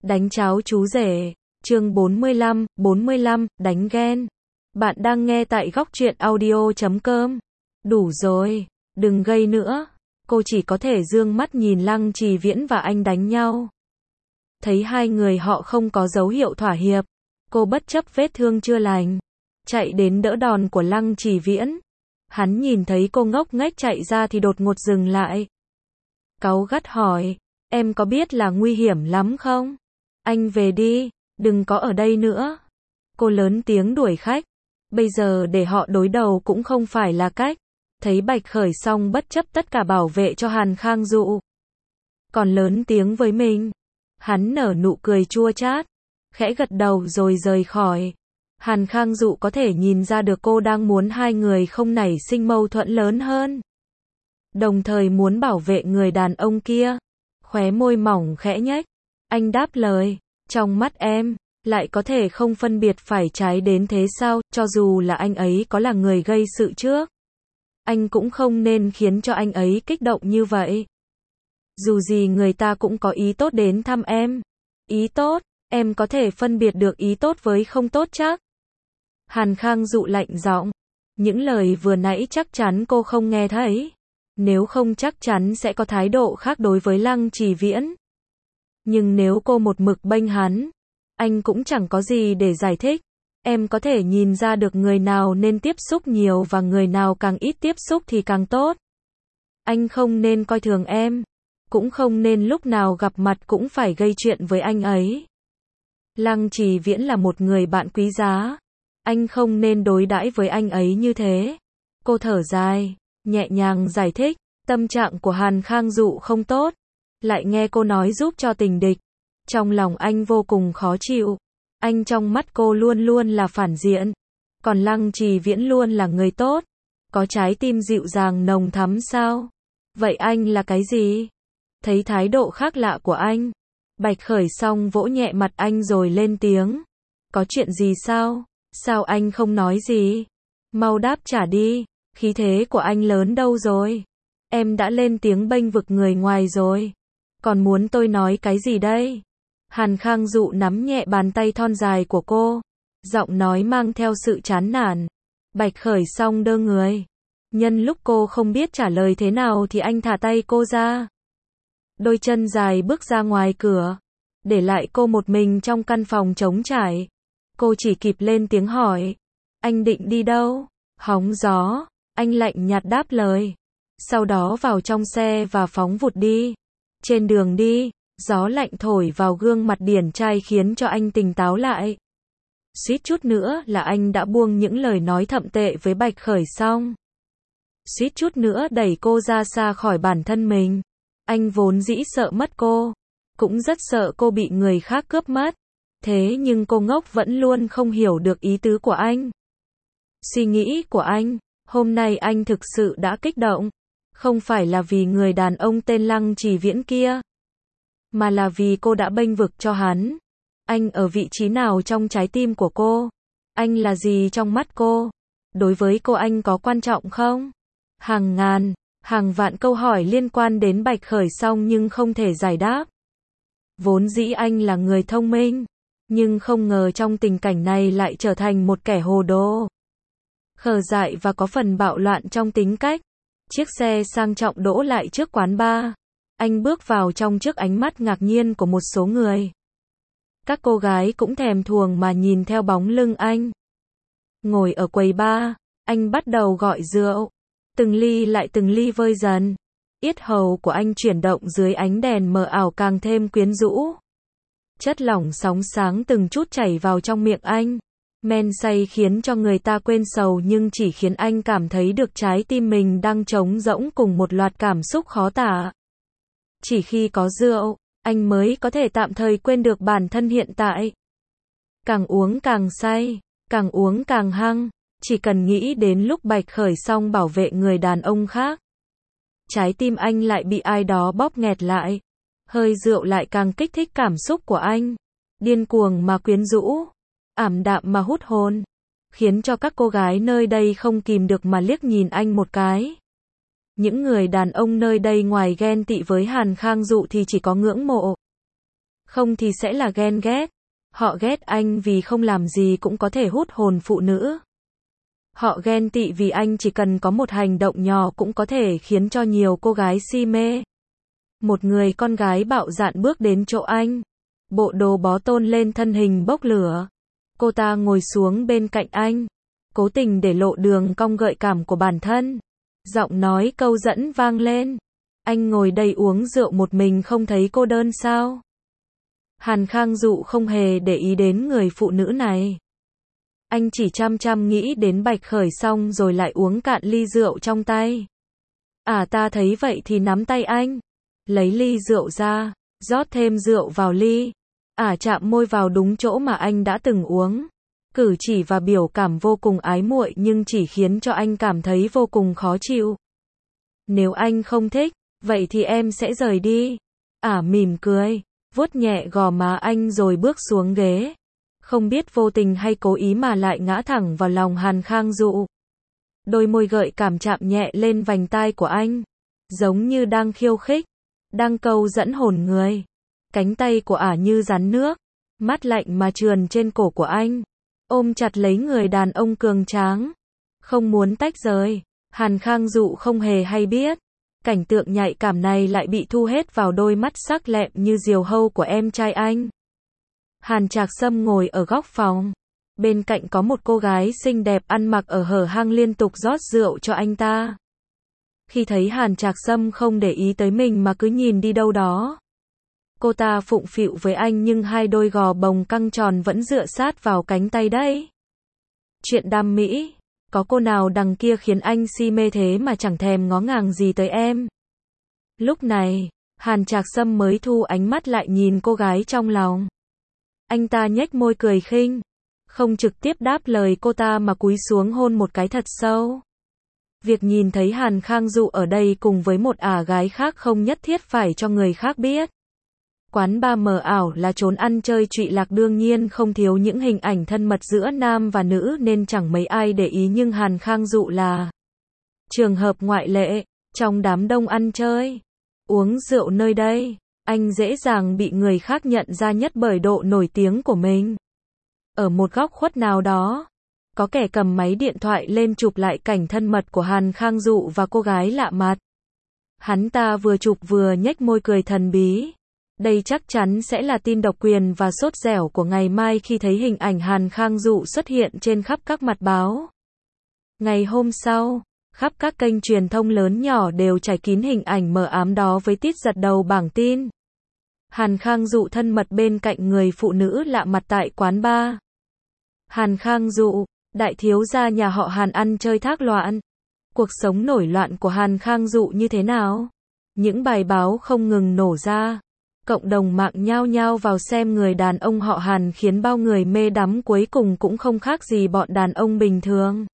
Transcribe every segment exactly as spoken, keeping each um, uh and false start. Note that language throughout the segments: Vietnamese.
Đánh cháo chú rể, chương bốn mươi lăm, bốn mươi lăm, đánh ghen. Bạn đang nghe tại góc truyện audio chấm com. Đủ rồi, đừng gây nữa. Cô chỉ có thể dương mắt nhìn Lăng Trì Viễn và anh đánh nhau. Thấy hai người họ không có dấu hiệu thỏa hiệp, cô bất chấp vết thương chưa lành, chạy đến đỡ đòn của Lăng Trì Viễn. Hắn nhìn thấy cô ngốc nghếch chạy ra thì đột ngột dừng lại. Cáu gắt hỏi, em có biết là nguy hiểm lắm không? Anh về đi, đừng có ở đây nữa. Cô lớn tiếng đuổi khách. Bây giờ để họ đối đầu cũng không phải là cách. Thấy Bạch Khởi Song bất chấp tất cả bảo vệ cho Hàn Khang Dụ, còn lớn tiếng với mình. Hắn nở nụ cười chua chát, khẽ gật đầu rồi rời khỏi. Hàn Khang Dụ có thể nhìn ra được cô đang muốn hai người không nảy sinh mâu thuẫn lớn hơn, đồng thời muốn bảo vệ người đàn ông kia. Khóe môi mỏng khẽ nhếch, anh đáp lời, trong mắt em, lại có thể không phân biệt phải trái đến thế sao? Cho dù là anh ấy có là người gây sự trước, anh cũng không nên khiến cho anh ấy kích động như vậy. Dù gì người ta cũng có ý tốt đến thăm em. Ý tốt, em có thể phân biệt được ý tốt với không tốt chắc? Hàn Khang Dụ lạnh giọng, những lời vừa nãy chắc chắn cô không nghe thấy. Nếu không chắc chắn sẽ có thái độ khác đối với Lăng Trì Viễn. Nhưng nếu cô một mực bênh hắn, anh cũng chẳng có gì để giải thích. Em có thể nhìn ra được người nào nên tiếp xúc nhiều và người nào càng ít tiếp xúc thì càng tốt. Anh không nên coi thường em, cũng không nên lúc nào gặp mặt cũng phải gây chuyện với anh ấy. Lăng Trì Viễn là một người bạn quý giá, anh không nên đối đãi với anh ấy như thế. Cô thở dài, nhẹ nhàng giải thích, tâm trạng của Hàn Khang Dụ không tốt, lại nghe cô nói giúp cho tình địch. Trong lòng anh vô cùng khó chịu. Anh trong mắt cô luôn luôn là phản diện, còn Lăng Trì Viễn luôn là người tốt, có trái tim dịu dàng nồng thắm sao? Vậy anh là cái gì? Thấy thái độ khác lạ của anh, Bạch Khởi Song vỗ nhẹ mặt anh rồi lên tiếng. Có chuyện gì sao? Sao anh không nói gì? Mau đáp trả đi, khí thế của anh lớn đâu rồi? Em đã lên tiếng bênh vực người ngoài rồi, còn muốn tôi nói cái gì đây? Hàn Khang Dụ nắm nhẹ bàn tay thon dài của cô, giọng nói mang theo sự chán nản. Bạch Khởi Song đơ người. Nhân lúc cô không biết trả lời thế nào thì anh thả tay cô ra. Đôi chân dài bước ra ngoài cửa, để lại cô một mình trong căn phòng trống trải. Cô chỉ kịp lên tiếng hỏi, anh định đi đâu? Hóng gió, anh lạnh nhạt đáp lời. Sau đó vào trong xe và phóng vụt đi. Trên đường đi, gió lạnh thổi vào gương mặt điển trai khiến cho anh tỉnh táo lại. Suýt chút nữa là anh đã buông những lời nói thậm tệ với Bạch Khởi Song. Suýt chút nữa đẩy cô ra xa khỏi bản thân mình. Anh vốn dĩ sợ mất cô, cũng rất sợ cô bị người khác cướp mất. Thế nhưng cô ngốc vẫn luôn không hiểu được ý tứ của anh. Suy nghĩ của anh, hôm nay anh thực sự đã kích động. Không phải là vì người đàn ông tên Lăng Trì Viễn kia, mà là vì cô đã bênh vực cho hắn. Anh ở vị trí nào trong trái tim của cô? Anh là gì trong mắt cô? Đối với cô anh có quan trọng không? Hàng ngàn, hàng vạn câu hỏi liên quan đến Bạch Khởi Song nhưng không thể giải đáp. Vốn dĩ anh là người thông minh, nhưng không ngờ trong tình cảnh này lại trở thành một kẻ hồ đồ, khờ dại và có phần bạo loạn trong tính cách. Chiếc xe sang trọng đỗ lại trước quán bar. Anh bước vào trong trước ánh mắt ngạc nhiên của một số người. Các cô gái cũng thèm thuồng mà nhìn theo bóng lưng anh. Ngồi ở quầy bar, anh bắt đầu gọi rượu. Từng ly lại từng ly vơi dần. Yết hầu của anh chuyển động dưới ánh đèn mờ ảo càng thêm quyến rũ. Chất lỏng sóng sáng từng chút chảy vào trong miệng anh. Men say khiến cho người ta quên sầu nhưng chỉ khiến anh cảm thấy được trái tim mình đang trống rỗng cùng một loạt cảm xúc khó tả. Chỉ khi có rượu, anh mới có thể tạm thời quên được bản thân hiện tại. Càng uống càng say, càng uống càng hăng, chỉ cần nghĩ đến lúc Bạch Khởi Song bảo vệ người đàn ông khác. Trái tim anh lại bị ai đó bóp nghẹt lại. Hơi rượu lại càng kích thích cảm xúc của anh. Điên cuồng mà quyến rũ, ảm đạm mà hút hồn, khiến cho các cô gái nơi đây không kìm được mà liếc nhìn anh một cái. Những người đàn ông nơi đây ngoài ghen tị với Hàn Khang Dụ thì chỉ có ngưỡng mộ. Không thì sẽ là ghen ghét. Họ ghét anh vì không làm gì cũng có thể hút hồn phụ nữ. Họ ghen tị vì anh chỉ cần có một hành động nhỏ cũng có thể khiến cho nhiều cô gái si mê. Một người con gái bạo dạn bước đến chỗ anh. Bộ đồ bó tôn lên thân hình bốc lửa. Cô ta ngồi xuống bên cạnh anh. Cố tình để lộ đường cong gợi cảm của bản thân. Giọng nói câu dẫn vang lên. Anh ngồi đây uống rượu một mình không thấy cô đơn sao? Hàn Khang Dụ không hề để ý đến người phụ nữ này. Anh chỉ chăm chăm nghĩ đến Bạch Khởi xong rồi lại uống cạn ly rượu trong tay. À ta thấy vậy thì nắm tay anh. Lấy ly rượu ra, rót thêm rượu vào ly. À chạm môi vào đúng chỗ mà anh đã từng uống. Cử chỉ và biểu cảm vô cùng ái muội nhưng chỉ khiến cho anh cảm thấy vô cùng khó chịu. Nếu anh không thích, vậy thì em sẽ rời đi. À mỉm cười, vuốt nhẹ gò má anh rồi bước xuống ghế. Không biết vô tình hay cố ý mà lại ngã thẳng vào lòng Hàn Khang Dụ. Đôi môi gợi cảm chạm nhẹ lên vành tai của anh. Giống như đang khiêu khích, đang câu dẫn hồn người. Cánh tay của ả như rắn nước, mát lạnh mà trườn trên cổ của anh. Ôm chặt lấy người đàn ông cường tráng. Không muốn tách rời. Hàn Khang Dụ không hề hay biết. Cảnh tượng nhạy cảm này lại bị thu hết vào đôi mắt sắc lẹm như diều hâu của em trai anh. Hàn Trạc Sâm ngồi ở góc phòng. Bên cạnh có một cô gái xinh đẹp ăn mặc ở hở hang liên tục rót rượu cho anh ta. Khi thấy Hàn Trạc Sâm không để ý tới mình mà cứ nhìn đi đâu đó. Cô ta phụng phịu với anh nhưng hai đôi gò bồng căng tròn vẫn dựa sát vào cánh tay đấy. Chuyện đam mỹ, có cô nào đằng kia khiến anh si mê thế mà chẳng thèm ngó ngàng gì tới em. Lúc này, Hàn Trạc Sâm mới thu ánh mắt lại nhìn cô gái trong lòng. Anh ta nhếch môi cười khinh, không trực tiếp đáp lời cô ta mà cúi xuống hôn một cái thật sâu. Việc nhìn thấy Hàn Khang Dụ ở đây cùng với một ả gái khác không nhất thiết phải cho người khác biết. Quán bar mờ ảo là chốn ăn chơi trụy lạc đương nhiên không thiếu những hình ảnh thân mật giữa nam và nữ nên chẳng mấy ai để ý nhưng Hàn Khang Dụ là trường hợp ngoại lệ. Trong đám đông ăn chơi, uống rượu nơi đây, anh dễ dàng bị người khác nhận ra nhất bởi độ nổi tiếng của mình. Ở một góc khuất nào đó, có kẻ cầm máy điện thoại lên chụp lại cảnh thân mật của Hàn Khang Dụ và cô gái lạ mặt. Hắn ta vừa chụp vừa nhếch môi cười thần bí. Đây chắc chắn sẽ là tin độc quyền và sốt dẻo của ngày mai khi thấy hình ảnh Hàn Khang Dụ xuất hiện trên khắp các mặt báo. Ngày hôm sau, khắp các kênh truyền thông lớn nhỏ đều trải kín hình ảnh mờ ám đó với tít giật đầu bảng tin. Hàn Khang Dụ thân mật bên cạnh người phụ nữ lạ mặt tại quán bar. Hàn Khang Dụ, đại thiếu gia nhà họ Hàn ăn chơi thác loạn. Cuộc sống nổi loạn của Hàn Khang Dụ như thế nào? Những bài báo không ngừng nổ ra. Cộng đồng mạng nhao nhao vào xem người đàn ông họ Hàn khiến bao người mê đắm cuối cùng cũng không khác gì bọn đàn ông bình thường.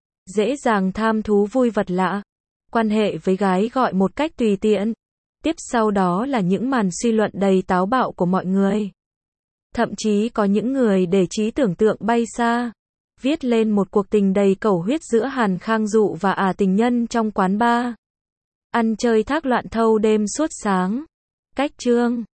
Dễ dàng tham thú vui vật lạ. Quan hệ với gái gọi một cách tùy tiện. Tiếp sau đó là những màn suy luận đầy táo bạo của mọi người. Thậm chí có những người để trí tưởng tượng bay xa. Viết lên một cuộc tình đầy cầu huyết giữa Hàn Khang Dụ và ả tình nhân trong quán bar. Ăn chơi thác loạn thâu đêm suốt sáng. Cách chương